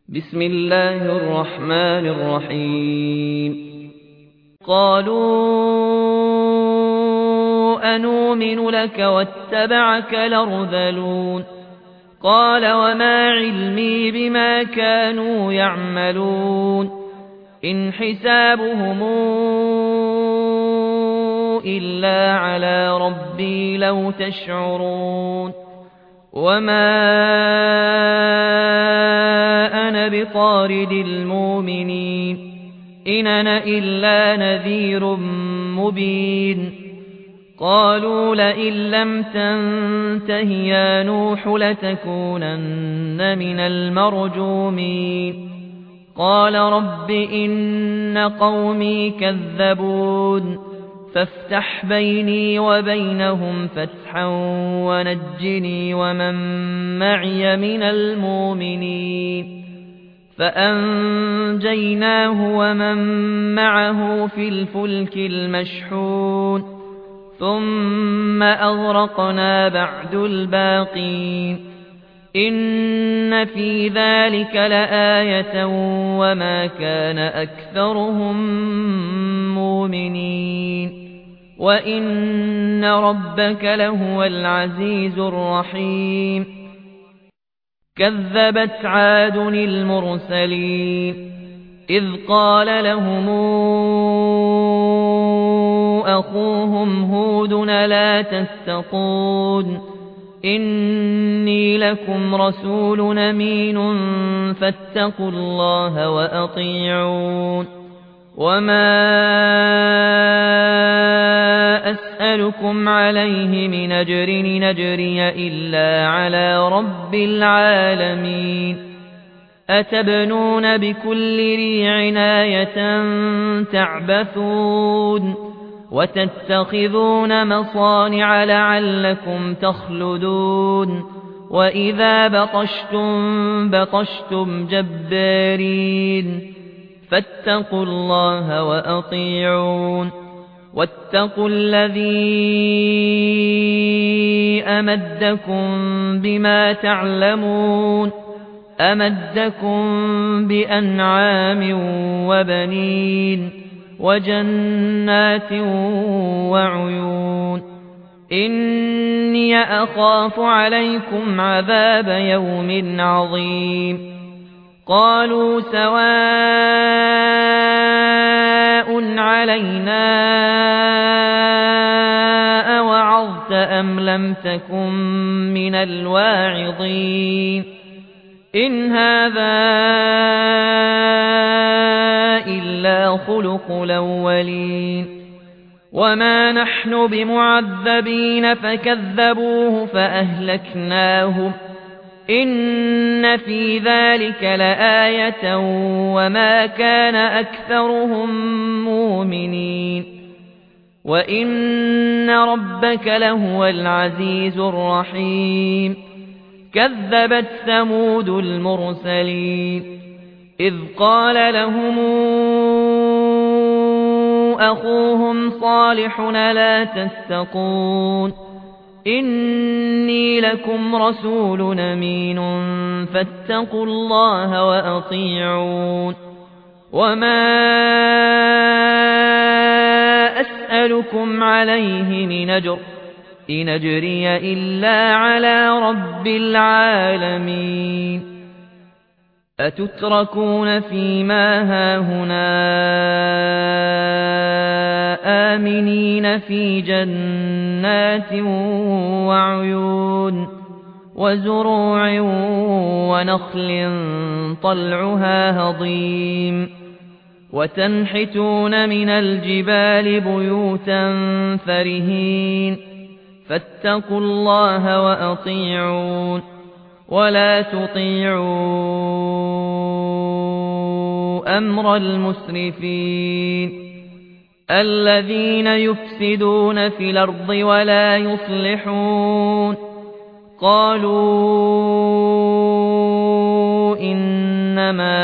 بسم الله الرحمن الرحيم قالوا أنؤمن لك واتبعك الأرذلون قال وما علمي بما كانوا يعملون إن حسابهم إلا على ربي لو تشعرون وما أنا بطارد المؤمنين إن أنا إلا نذير مبين قالوا لئن لم تنته يا نوح لتكونن من المرجومين قال رب إن قومي كذبون فافتح بيني وبينهم فتحا ونجني ومن معي من المؤمنين فأنجيناه ومن معه في الفلك المشحون ثم أغرقنا بعد الباقين إن في ذلك لآية وما كان أكثرهم مؤمنين وإن ربك لهو العزيز الرحيم كذبت عاد المرسلين إذ قال لهم أخوهم هود لا تتقون إني لكم رسول أمين فاتقوا الله وأطيعون وما أسألكم عليه من أجر نجري إلا على رب العالمين أتبنون بكل ريع آية تعبثون وتتخذون مصانع لعلكم تخلدون وإذا بطشتم جبارين فاتقوا الله وأطيعون واتقوا الذي أمدكم بما تعلمون أمدكم بأنعام وبنين وجنات وعيون إني أخاف عليكم عذاب يوم عظيم قالوا سواء علينا أوعظت أم لم تكن من الواعظين إن هذا إلا خلق الأولين وما نحن بمعذبين فكذبوه فأهلكناهم إن في ذلك لآية وما كان أكثرهم مؤمنين وإن ربك لهو العزيز الرحيم كذبت ثمود المرسلين إذ قال لهم أخوهم صالح لا تتقون إني لكم رسول أمين فاتقوا الله وأطيعون وما أسألكم عليه من أجر إن أجري إلا على رب العالمين أتتركون فيما هاهنا آمنين في جنات وعيون وزروع ونخل طلعها هضيم وتنحتون من الجبال بيوتا فرهين فاتقوا الله وأطيعون ولا تطيعوا أمر المسرفين الذين يفسدون في الأرض ولا يصلحون قالوا إنما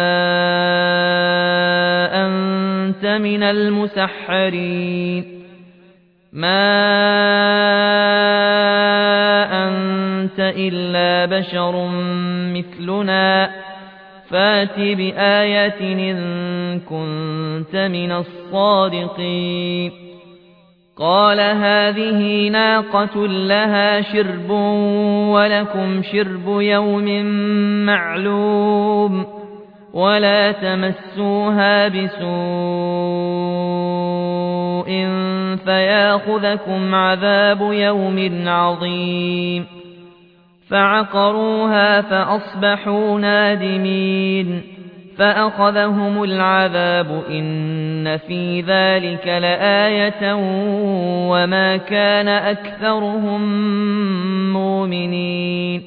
أنت من المسحرين ما أنت إلا بشر مثلنا فات بآية إن كنت من الصادقين قال هذه ناقة لها شرب ولكم شرب يوم معلوم ولا تمسوها بسوء فياخذكم عذاب يوم عظيم فعقروها فأصبحوا نادمين فأخذهم العذاب إن في ذلك لآية وما كان أكثرهم مؤمنين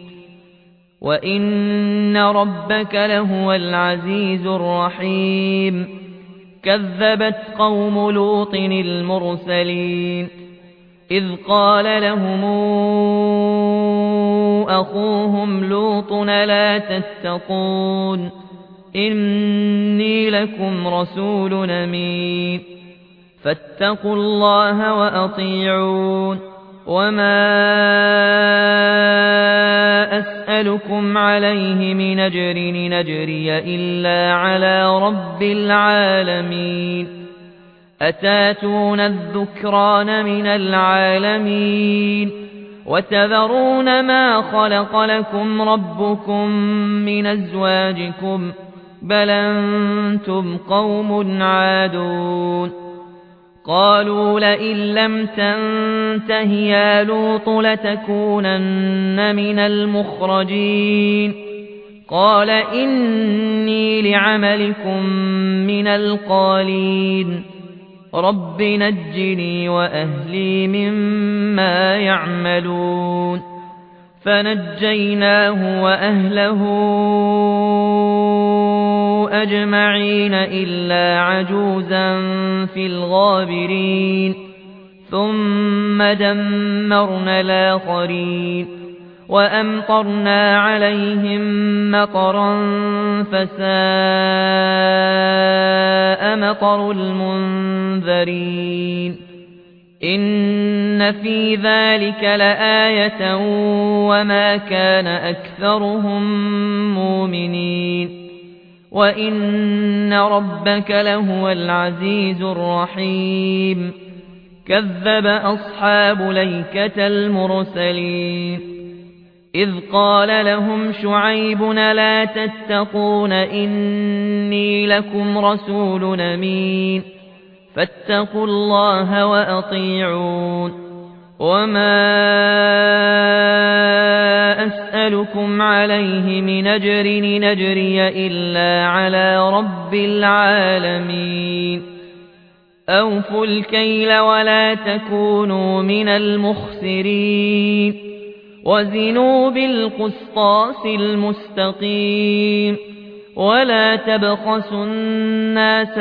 وإن ربك لهو العزيز الرحيم كذبت قوم لوط المرسلين إذ قال لهم أخوهم لوط لا تتقون إني لكم رسول أمين فاتقوا الله وأطيعون وما أسألكم عليه من أجر نجري إلا على رب العالمين أتاتون الذكران من العالمين وتذرون ما خلق لكم ربكم من أزواجكم بل أنتم قوم عادون قالوا لئن لم تنته يا لوط لتكونن من المخرجين قال إني لعملكم من القالين رب نجني وأهلي مما يعملون فنجيناه وأهله أجمعين إلا عجوزا في الغابرين ثم دمرنا الآخرين وأمطرنا عليهم مطرا فساء مطر المنذرين إن في ذلك لآية وما كان أكثرهم مؤمنين وإن ربك لهو العزيز الرحيم كذب أصحاب ليكة المرسلين إذ قال لهم شعيب لا تتقون إني لكم رسول أمين فاتقوا الله وأطيعون وما أسألكم عليه من أجر نجري إلا على رب العالمين أوفوا الكيل ولا تكونوا من المخسرين وزنوا بالقسطاس المستقيم ولا تبخسوا الناس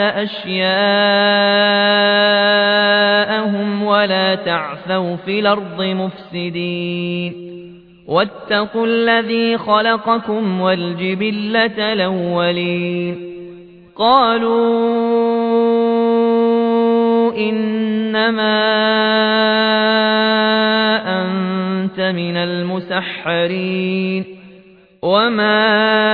أشياءهم ولا تعثوا في الأرض مفسدين واتقوا الذي خلقكم والجبلة الأولين قالوا إنما أنت من المسحرين وما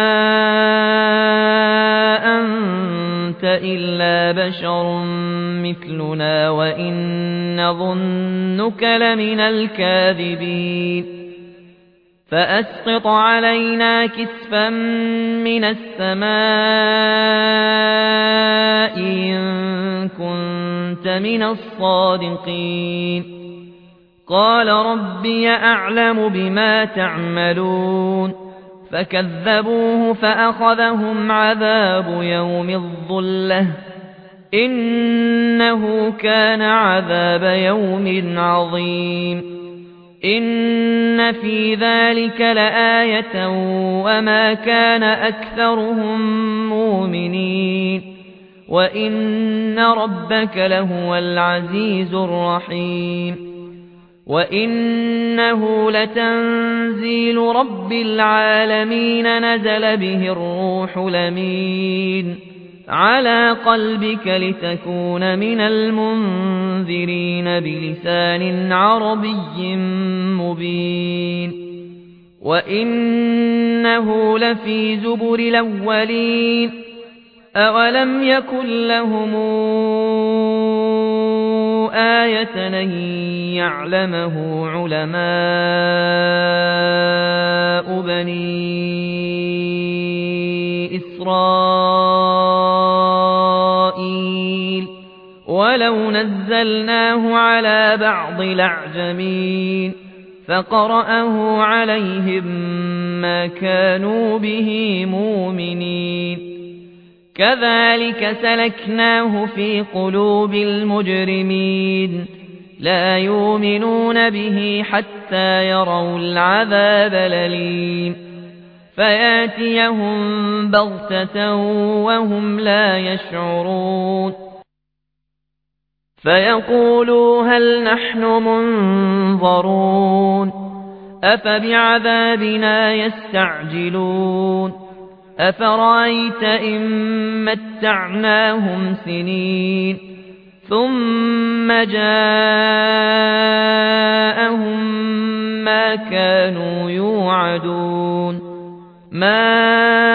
أنت إلا بشر مثلنا وإن ظنك لمن الكاذبين فأسقط علينا كسفا من السماء إن كنت من الصادقين قال ربي أعلم بما تعملون فكذبوه فأخذهم عذاب يوم الظلة إنه كان عذاب يوم عظيم إن في ذلك لآية وما كان أكثرهم مؤمنين وإن ربك لهو العزيز الرحيم وإنه لتنزيل رب العالمين نزل به الروح الأمين على قلبك لتكون من المنذرين بلسان عربي مبين وإنه لفي زبر الأولين أولم يكن لهم آية أن يعلمه علماء بني إسرائيل ولو نزلناه على بعض الأعجمين فقرأه عليهم ما كانوا به مؤمنين كذلك سلكناه في قلوب المجرمين لا يؤمنون به حتى يروا العذاب الأليم فياتيهم بغتة وهم لا يشعرون فيقولوا هل نحن منظرون أفبعذابنا يستعجلون أفرأيت إن متعناهم سنين ثم جاءهم ما كانوا يوعدون ما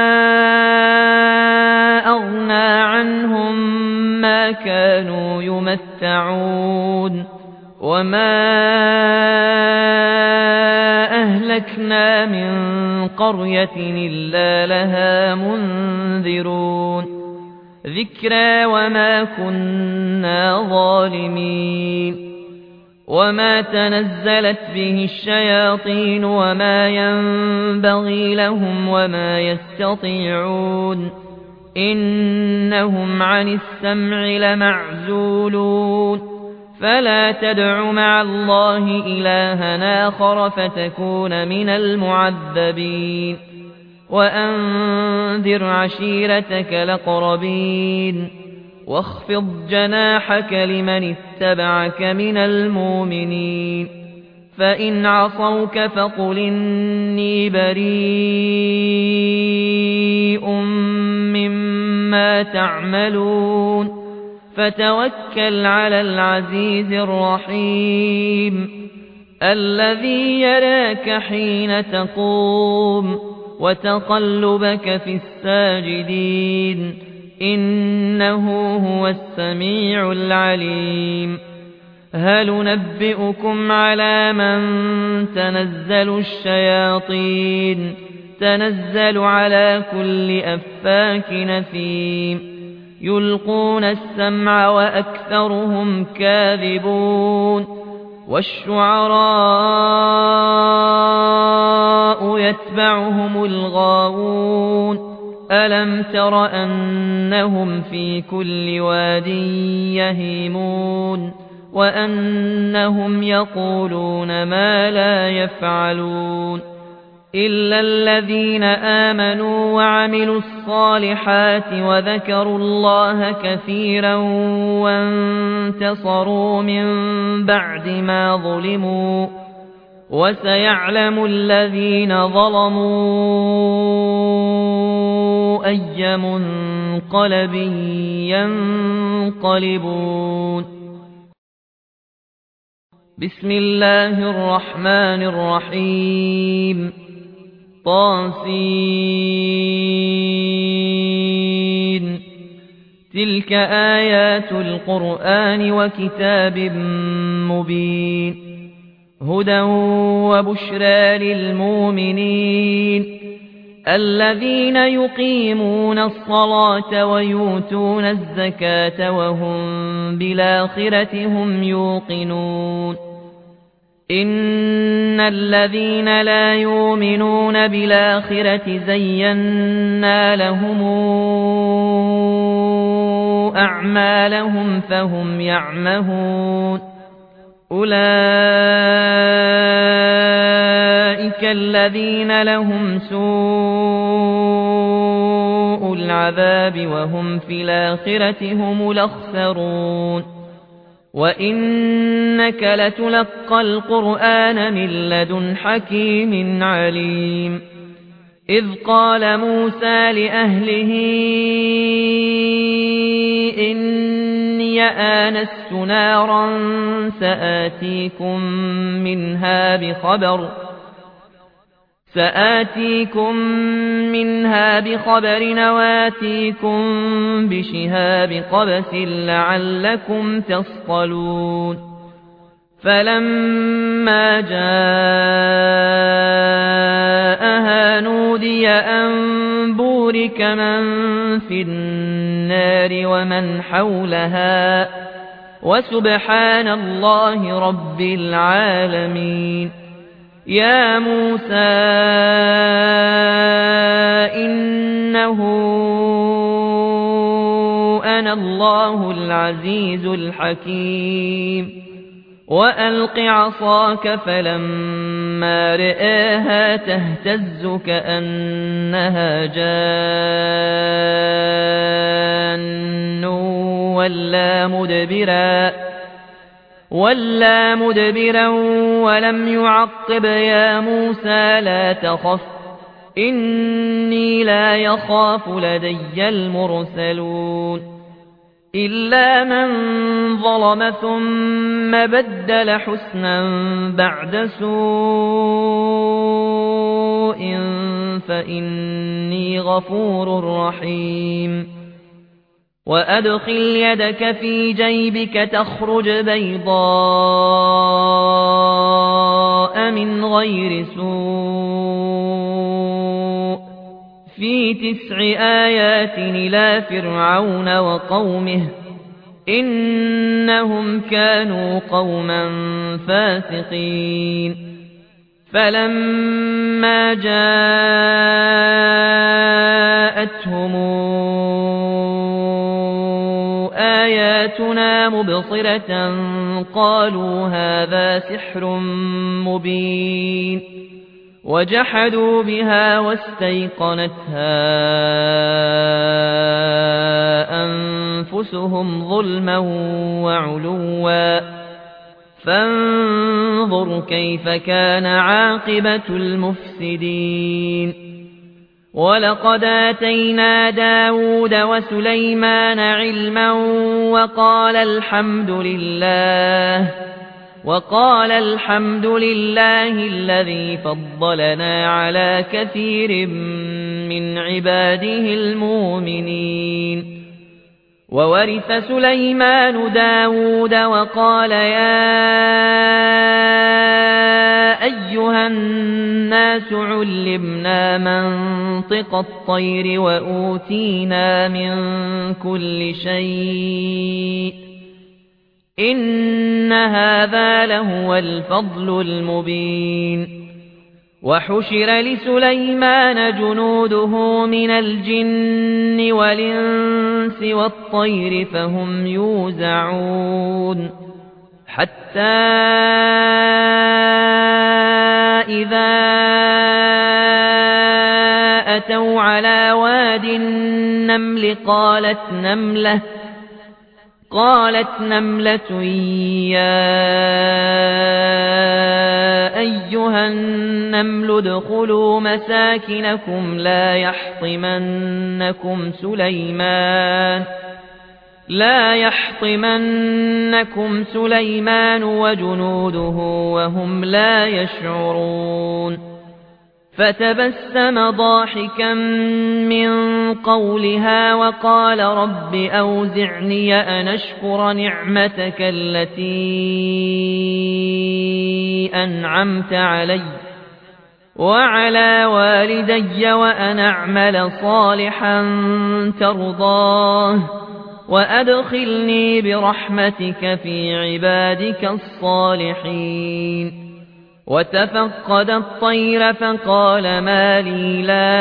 أغنى عنهم ما كانوا يمتعون وما أهلكنا من قرية إلا لها منذرون ذكرى وما كنا ظالمين وما تنزلت به الشياطين وما ينبغي لهم وما يستطيعون إنهم عن السمع لمعزولون فلا تدع مع الله إلها آخر فتكون من المعذبين وأنذر عشيرتك الأقربين واخفض جناحك لمن اتبعك من المؤمنين فإن عصوك فقل إني بريء مما تعملون فتوكل على العزيز الرحيم الذي يراك حين تقوم وتقلبك في الساجدين إنه هو السميع العليم هل ننبئكم على من تنزل الشياطين تنزل على كل أفاك نثيم يلقون السمع وأكثرهم كاذبون والشعراء يتبعهم الغاوون ألم تر أنهم في كل واد يهيمون وأنهم يقولون ما لا يفعلون إلا الذين آمنوا وعملوا الصالحات وذكروا الله كثيرا وانتصروا من بعد ما ظلموا وسيعلم الذين ظلموا أي منقلب ينقلبون بسم الله الرحمن الرحيم طاسين تلك آيات القرآن وكتاب مبين هدى وبشرى للمؤمنين الذين يقيمون الصلاة ويؤتون الزكاة وهم بالآخرة هم يوقنون إن الذين لا يؤمنون بالآخرة زينا لهم أعمالهم فهم يعمهون أولئك الذين لهم سوء العذاب وهم في الآخرة هم الأخسرون وإنك لتلقى القرآن من لدن حكيم عليم إذ قال موسى لأهله إني آنست نارا سآتيكم منها بخبر وآتيكم بشهاب قبس لعلكم تصطلون فلما جاءها نودي أن بورك من في النار ومن حولها وسبحان الله رب العالمين يا موسى إنه أنا الله العزيز الحكيم وألق عصاك فلما رآها تهتز كأنها جان ولا مدبرا ولم يعقب يا موسى لا تخف إني لا يخاف لدي المرسلون إلا من ظلم ثم بدل حسنا بعد سوء فإني غفور رحيم وأدخل يدك في جيبك تخرج بيضاء من غير سوء في 9 آيات إلى فرعون وقومه إنهم كانوا قوما فاسقين فلما جاءتهم آياتنا مبصرة قالوا هذا سحر مبين وجحدوا بها واستيقنتها أنفسهم ظلما وعلوا فانظر كيف كان عاقبة المفسدين ولقد آتينا داود وسليمان علما وقال الحمد لله الذي فضلنا على كثير من عباده المؤمنين وورث سليمان داود وقال يا أيها الناس علمنا منطق الطير وأوتينا من كل شيء إن هذا لهو الفضل المبين وحشر لسليمان جنوده من الجن والإنس والطير فهم يوزعون حتى إذا أتوا على واد النمل قالت نملة يا أيها النمل ادخلوا مساكنكم لا يحطمنكم سليمان وجنوده وهم لا يشعرون فتبسم ضاحكا من قولها وقال رب أوزعني أن أشكر نعمتك التي أنعمت علي وعلى والدي وأن أعمل صالحا ترضاه وأدخلني برحمتك في عبادك الصالحين وتفقد الطير فقال ما لي لا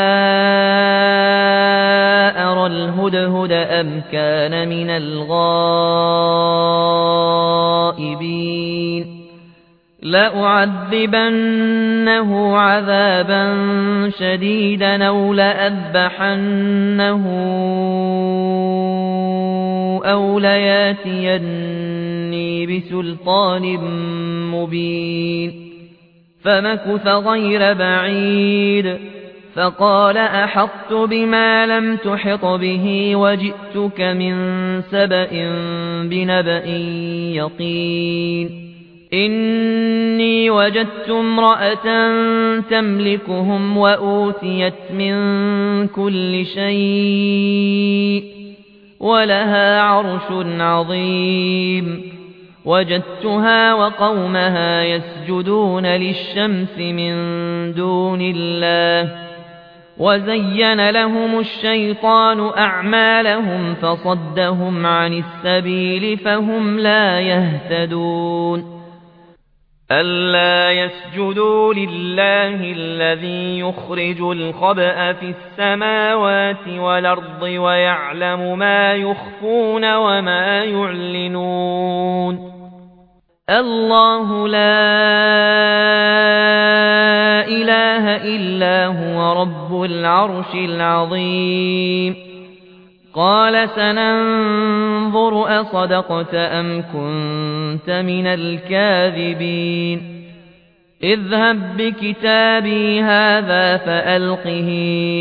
أرى الهدهد أم كان من الغائبين لأعذبنه عذابا شديدا أو لأذبحنه أو لياتيني بسلطان مبين فمكث غير بعيد فقال أحطت بما لم تحط به وجئتك من سبأ بنبأ يقين إني وجدت امرأة تملكهم وأوتيت من كل شيء ولها عرش عظيم وجدتها وقومها يسجدون للشمس من دون الله وزين لهم الشيطان أعمالهم فصدهم عن السبيل فهم لا يهتدون ألا يسجدوا لله الذي يخرج الخبأ في السماوات والأرض ويعلم ما يخفون وما يعلنون الله لا إله إلا هو رب العرش العظيم قال سننظر أصدقت أم كنت من الكاذبين اذهب بكتابي هذا فألقه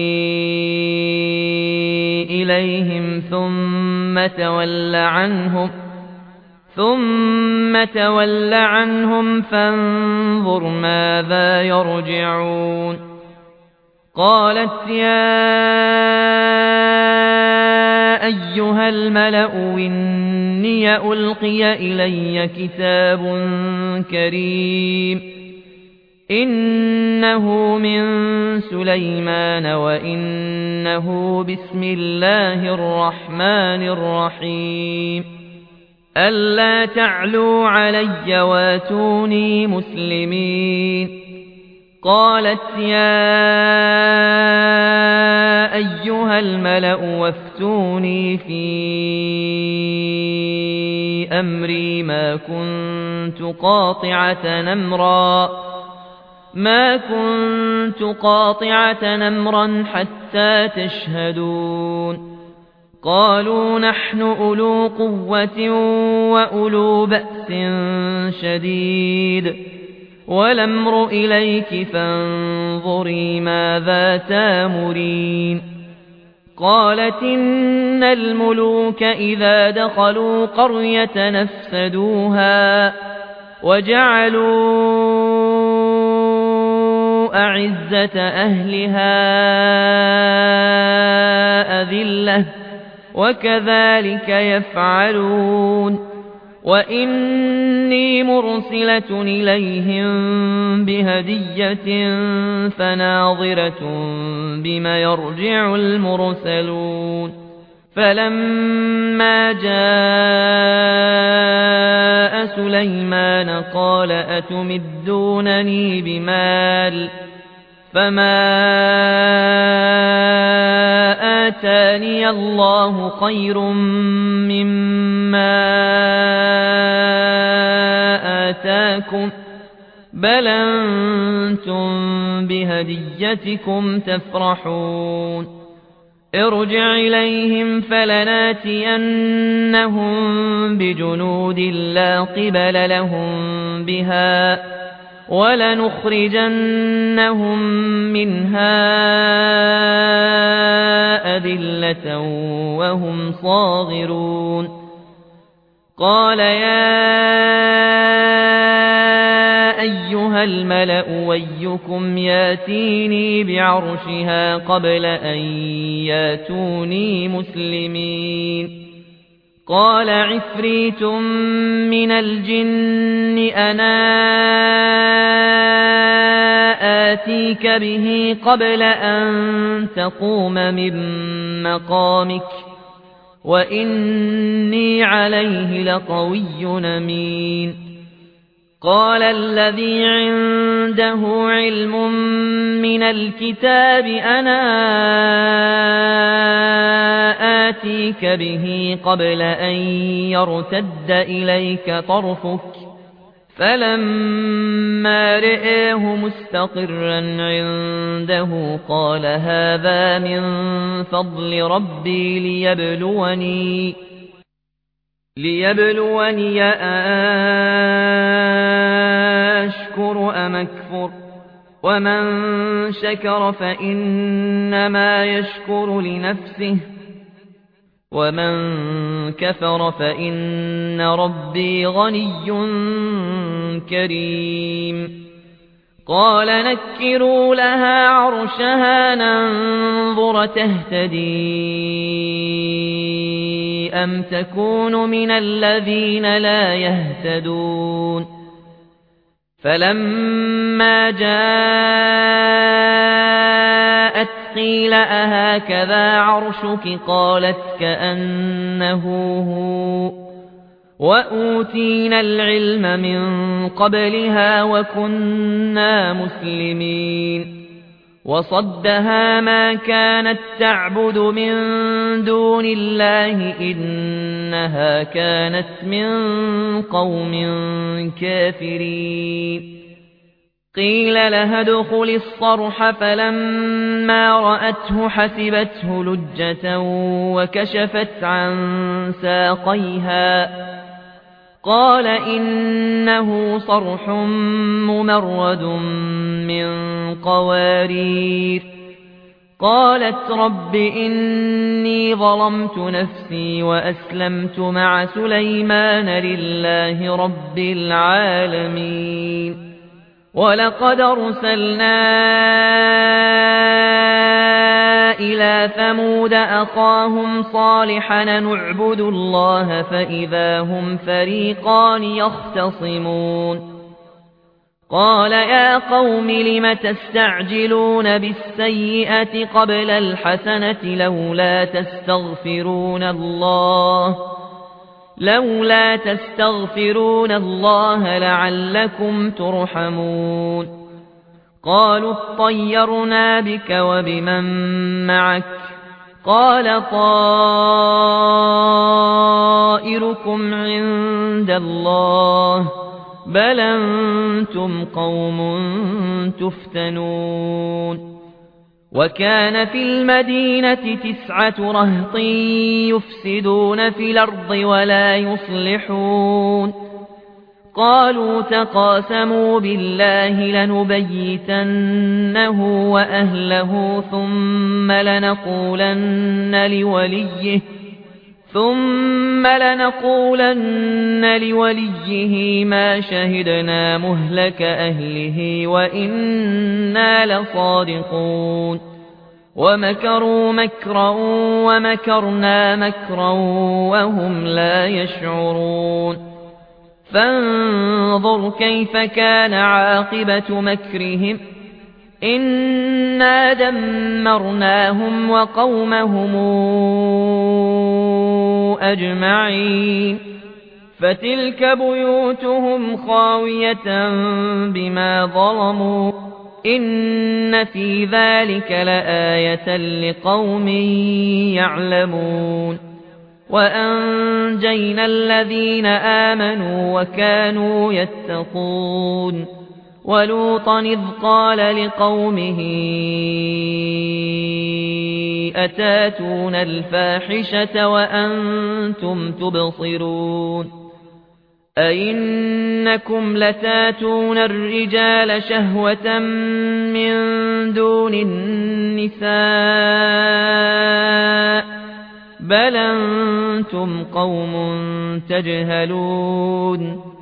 إليهم ثم تول عنهم فانظر ماذا يرجعون قالت يا أيها الملأ إني ألقي إلي كتاب كريم إنه من سليمان وإنه بسم الله الرحمن الرحيم ألا تعلوا علي واتوني مسلمين قالت يا أيها الملأ وافتوني في أمري ما كنت قاطعة نمرا حتى تشهدون قالوا نحن أولو قوة وأولو بأس شديد والأمر إليك فانظري ماذا تامرين قالت إن الملوك إذا دخلوا قرية نفسدوها وجعلوا أعزة أهلها أذلة وكذلك يفعلون وإني مرسلة إليهم بهدية فناظرة بما يرجع المرسلون فلما جاء سليمان قال أتمدونني بمال فما آتاني الله خير مما آتاكم بل أنتم بهديتكم تفرحون ارجع إليهم فلناتينهم بجنود لا قبل لهم بها ولنخرجنهم منها أذلة وهم صاغرون قال يا أيها الملأ أيكم ياتيني بعرشها قبل أن ياتوني مسلمين قال عفريت من الجن أنا آتيك به قبل أن تقوم من مقامك وإني عليه لقوي أمين قال الذي عنده علم من الكتاب أنا آتيك به قبل أن يرتد إليك طرفك فلما رآه مستقرا عنده قال هذا من فضل ربي ليبلوني أشكر أم أكفر ومن شكر فإنما يشكر لنفسه ومن كفر فإن ربي غني كريم قال نكروا لها عرشها ننظر تهتدي أم تكون من الذين لا يهتدون فلما جاءت قيل أهكذا عرشك قالت كأنه هو وأوتينا العلم من قبلها وكنا مسلمين وصدها ما كانت تعبد من دون الله إنها كانت من قوم كافرين قيل لها ادخل الصرح فلما رأته حسبته لجة وكشفت عن ساقيها قال إنه صرح ممرد من قوارير قالت رب إني ظلمت نفسي وأسلمت مع سليمان لله رب العالمين ولقد أرسلنا إلى ثمود أخاهم صالحا نعبد الله فإذا هم فريقان يختصمون قال يا قوم لم تستعجلون بالسيئة قبل الحسنة لولا تستغفرون الله لعلكم ترحمون قالوا اطيرنا بك وبمن معك قال طائركم عند الله بل أنتم قوم تفتنون وكان في المدينة 9 رهط يفسدون في الأرض ولا يصلحون قالوا تقاسموا بالله لنبيتنه وأهله ثم لنقولن لوليه ما شهدنا مهلك أهله وإنا لصادقون ومكروا مكرا ومكرنا مكرا وهم لا يشعرون فانظر كيف كان عاقبة مكرهم إنا دمرناهم وقومهم أجمعين فتلك بيوتهم خاوية بما ظلموا إن في ذلك لآية لقوم يعلمون وأنجينا الذين آمنوا وكانوا يتقون ولوطا إذ قال لقومه أتاتون الفاحشة وأنتم تبصرون أئنكم لتاتون الرجال شهوة من دون النساء بل أنتم قوم تجهلون